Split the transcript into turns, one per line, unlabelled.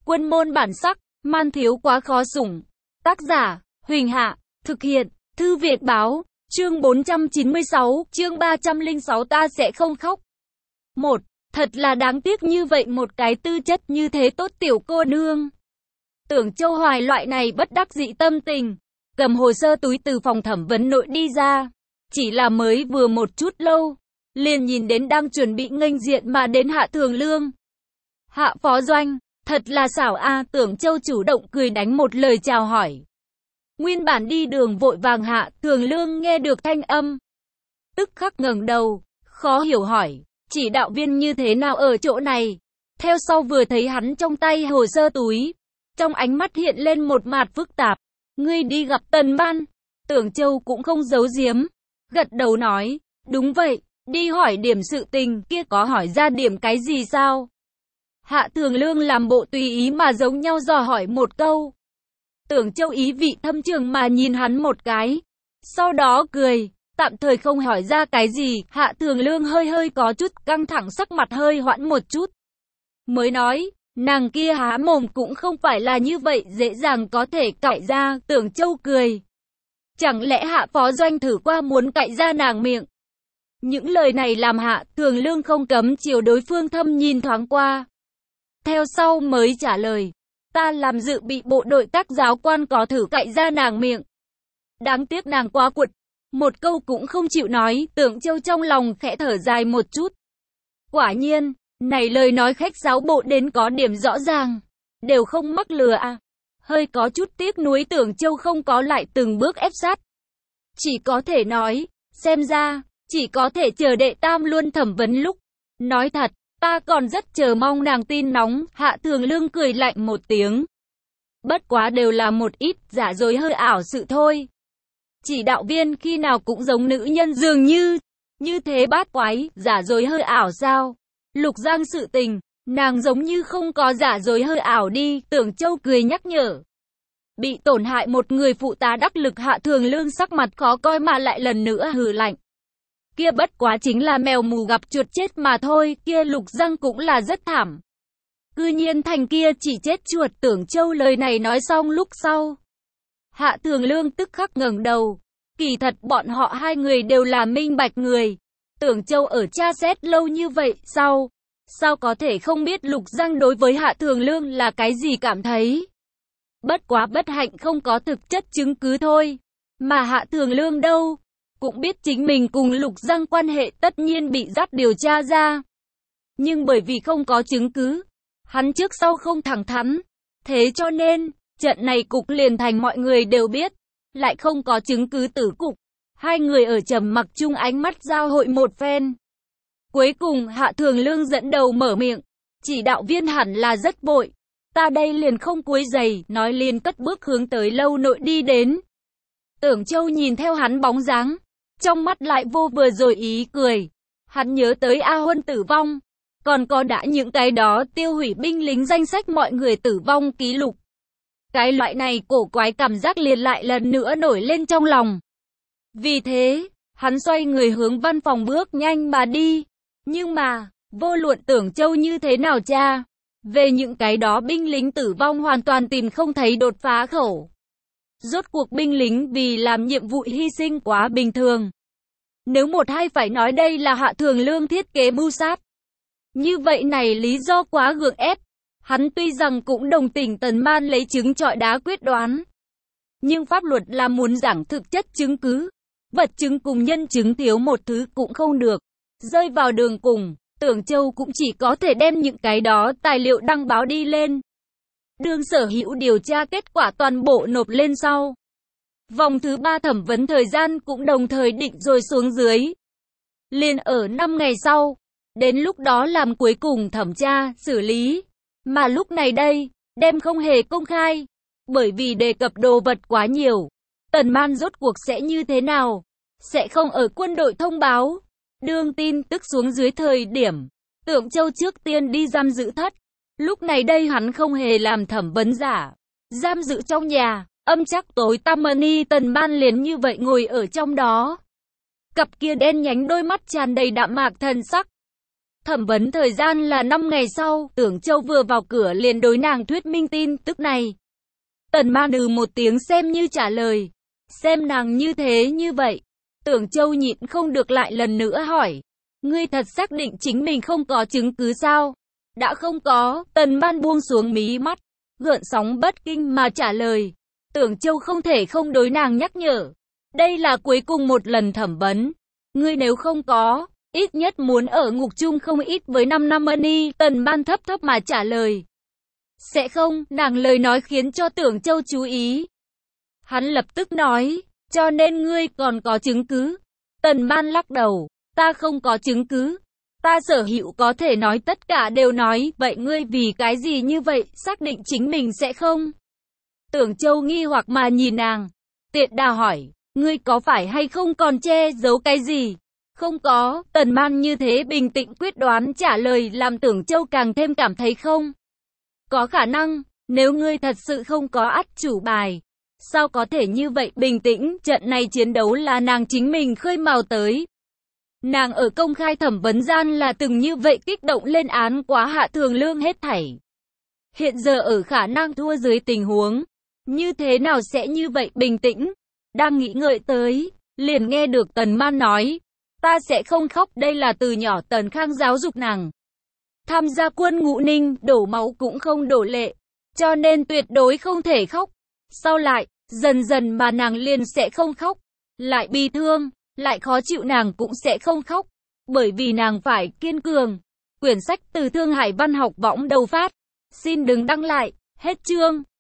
Quân môn bản sắc, man thiếu quá khó sủng. Tác giả, Huỳnh Hạ, thực hiện, Thư Việt Báo, chương 496, chương 306 ta sẽ không khóc. 1. Thật là đáng tiếc như vậy một cái tư chất như thế tốt tiểu cô nương. Tưởng Châu Hoài loại này bất đắc dĩ tâm tình, cầm hồ sơ túi từ phòng thẩm vấn nội đi ra. Chỉ là mới vừa một chút lâu, liền nhìn đến đang chuẩn bị nghênh diện mà đến Hạ Thường Lương. Hạ phó doanh, thật là xảo a. Tưởng Châu chủ động cười đánh một lời chào hỏi. Nguyên bản đi đường vội vàng Hạ Thường Lương nghe được thanh âm, tức khắc ngẩng đầu, khó hiểu hỏi, chỉ đạo viên như thế nào ở chỗ này? Theo sau vừa thấy hắn trong tay hồ sơ túi, trong ánh mắt hiện lên một mạt phức tạp. Ngươi đi gặp Tần Ban? Tưởng Châu cũng không giấu giếm, gật đầu nói, đúng vậy, đi hỏi điểm sự tình kia. Có hỏi ra điểm cái gì sao? Hạ Thường Lương làm bộ tùy ý mà giống nhau dò hỏi một câu. Tưởng Châu ý vị thâm trường mà nhìn hắn một cái, sau đó cười, tạm thời không hỏi ra cái gì. Hạ Thường Lương hơi có chút căng thẳng, sắc mặt hơi hoãn một chút, mới nói, nàng kia há mồm cũng không phải là như vậy dễ dàng có thể cạy ra. Tưởng Châu cười, chẳng lẽ Hạ phó doanh thử qua muốn cạy ra nàng miệng? Những lời này làm Hạ Thường Lương không cấm chiều đối phương thâm nhìn thoáng qua, theo sau mới trả lời, ta làm dự bị bộ đội các giáo quan có thử cạy ra nàng miệng. Đáng tiếc nàng quá cuột, một câu cũng không chịu nói. Tưởng Châu trong lòng khẽ thở dài một chút. Quả nhiên, này lời nói khách sáo bộ đến có điểm rõ ràng, đều không mắc lừa à. Hơi có chút tiếc nuối Tưởng Châu không có lại từng bước ép sát. Chỉ có thể nói, xem ra, chỉ có thể chờ đệ tam luôn thẩm vấn lúc. Nói thật, ta còn rất chờ mong nàng tin nóng. Hạ Thường Lương cười lạnh một tiếng. Bất quá đều là một ít giả dối hơi ảo sự thôi. Chỉ đạo viên khi nào cũng giống nữ nhân dường như thế bát quái, giả dối hơi ảo sao? Lục Giang sự tình, nàng giống như không có giả dối hơi ảo đi. Tưởng Châu cười nhắc nhở. Bị tổn hại một người phụ tá đắc lực. Hạ Thường Lương sắc mặt khó coi mà lại lần nữa hừ lạnh. Kia bất quá chính là mèo mù gặp chuột chết mà thôi, kia Lục Giang cũng là rất thảm. Cư nhiên thành kia chỉ chết chuột. Tưởng Châu lời này nói xong lúc sau, Hạ Thường Lương tức khắc ngẩng đầu. Kỳ thật bọn họ hai người đều là minh bạch người. Tưởng Châu ở tra xét lâu như vậy, sao có thể không biết Lục Giang đối với Hạ Thường Lương là cái gì cảm thấy. Bất quá bất hạnh không có thực chất chứng cứ thôi. Mà Hạ Thường Lương đâu, cũng biết chính mình cùng Lục Giang quan hệ tất nhiên bị dắt điều tra ra. Nhưng bởi vì không có chứng cứ, hắn trước sau không thẳng thắn. Thế cho nên, trận này cục liền thành mọi người đều biết, lại không có chứng cứ tử cục. Hai người ở trầm mặc chung ánh mắt giao hội một phen. Cuối cùng Hạ Thường Lương dẫn đầu mở miệng, chỉ đạo viên hẳn là rất vội, ta đây liền không quấy rầy. Nói liền cất bước hướng tới lâu nội đi đến. Tưởng Châu nhìn theo hắn bóng dáng, trong mắt lại vô vừa rồi ý cười. Hắn nhớ tới A Huân tử vong, còn có đã những cái đó tiêu hủy binh lính danh sách mọi người tử vong ký lục. Cái loại này cổ quái cảm giác liền lại lần nữa nổi lên trong lòng. Vì thế, hắn xoay người hướng văn phòng bước nhanh mà đi. Nhưng mà, vô luận Tưởng Châu như thế nào cha, về những cái đó binh lính tử vong hoàn toàn tìm không thấy đột phá khẩu. Rốt cuộc binh lính vì làm nhiệm vụ hy sinh quá bình thường. Nếu một hai phải nói đây là Hạ Thường Lương thiết kế mưu sát, như vậy này lý do quá gượng ép. Hắn tuy rằng cũng đồng tình Tần Man lấy trứng trọi đá quyết đoán, nhưng pháp luật là muốn giảng thực chất chứng cứ. Vật chứng cùng nhân chứng thiếu một thứ cũng không được. Rơi vào đường cùng, Tưởng Châu cũng chỉ có thể đem những cái đó tài liệu đăng báo đi lên. Đương sở hữu điều tra kết quả toàn bộ nộp lên sau. Vòng thứ 3 thẩm vấn thời gian cũng đồng thời định rồi xuống dưới. Liền ở 5 ngày sau, đến lúc đó làm cuối cùng thẩm tra, xử lý. Mà lúc này đây, đem không hề công khai, bởi vì đề cập đồ vật quá nhiều. Tần Man rốt cuộc sẽ như thế nào? Sẽ không ở quân đội thông báo. Đương tin tức xuống dưới thời điểm, Tưởng Châu trước tiên đi giam giữ thất. Lúc này đây hắn không hề làm thẩm vấn giả. Giam giữ trong nhà, âm chắc tối tăm mani. Tần Man liền như vậy ngồi ở trong đó. Cặp kia đen nhánh đôi mắt tràn đầy đạm mạc thần sắc. Thẩm vấn thời gian là 5 ngày sau, Tưởng Châu vừa vào cửa liền đối nàng thuyết minh tin tức này. Tần Man một tiếng xem như trả lời. Xem nàng như thế như vậy. Tưởng Châu nhịn không được lại lần nữa hỏi. Ngươi thật xác định chính mình không có chứng cứ sao? Đã không có, Tần Man buông xuống mí mắt, gợn sóng bất kinh mà trả lời. Tưởng Châu không thể không đối nàng nhắc nhở. Đây là cuối cùng một lần thẩm vấn. Ngươi nếu không có, ít nhất muốn ở ngục chung không ít với 5 năm money. Tần Man thấp thấp mà trả lời. Sẽ không, nàng lời nói khiến cho Tưởng Châu chú ý. Hắn lập tức nói, cho nên ngươi còn có chứng cứ. Tần Man lắc đầu, ta không có chứng cứ. Ta sở hữu có thể nói tất cả đều nói, vậy ngươi vì cái gì như vậy, xác định chính mình sẽ không? Tưởng Châu nghi hoặc mà nhìn nàng. Tiện Đà hỏi, ngươi có phải hay không còn che giấu cái gì? Không có, Tần Man như thế bình tĩnh quyết đoán trả lời làm Tưởng Châu càng thêm cảm thấy không. Có khả năng, nếu ngươi thật sự không có át chủ bài. Sao có thể như vậy bình tĩnh, trận này chiến đấu là nàng chính mình khơi mào tới. Nàng ở công khai thẩm vấn gian là từng như vậy kích động lên án quá Hạ Thường Lương hết thảy. Hiện giờ ở khả năng thua dưới tình huống, như thế nào sẽ như vậy bình tĩnh? Đang nghĩ ngợi tới, liền nghe được Tần Man nói, ta sẽ không khóc, đây là từ nhỏ Tần Khang giáo dục nàng. Tham gia quân ngũ Ninh, đổ máu cũng không đổ lệ, cho nên tuyệt đối không thể khóc. Sau lại, dần dần mà nàng liền sẽ không khóc, lại bi thương, lại khó chịu nàng cũng sẽ không khóc, bởi vì nàng phải kiên cường. Quyển sách từ Thương Hải Văn học võng đầu phát. Xin đừng đăng lại, hết chương.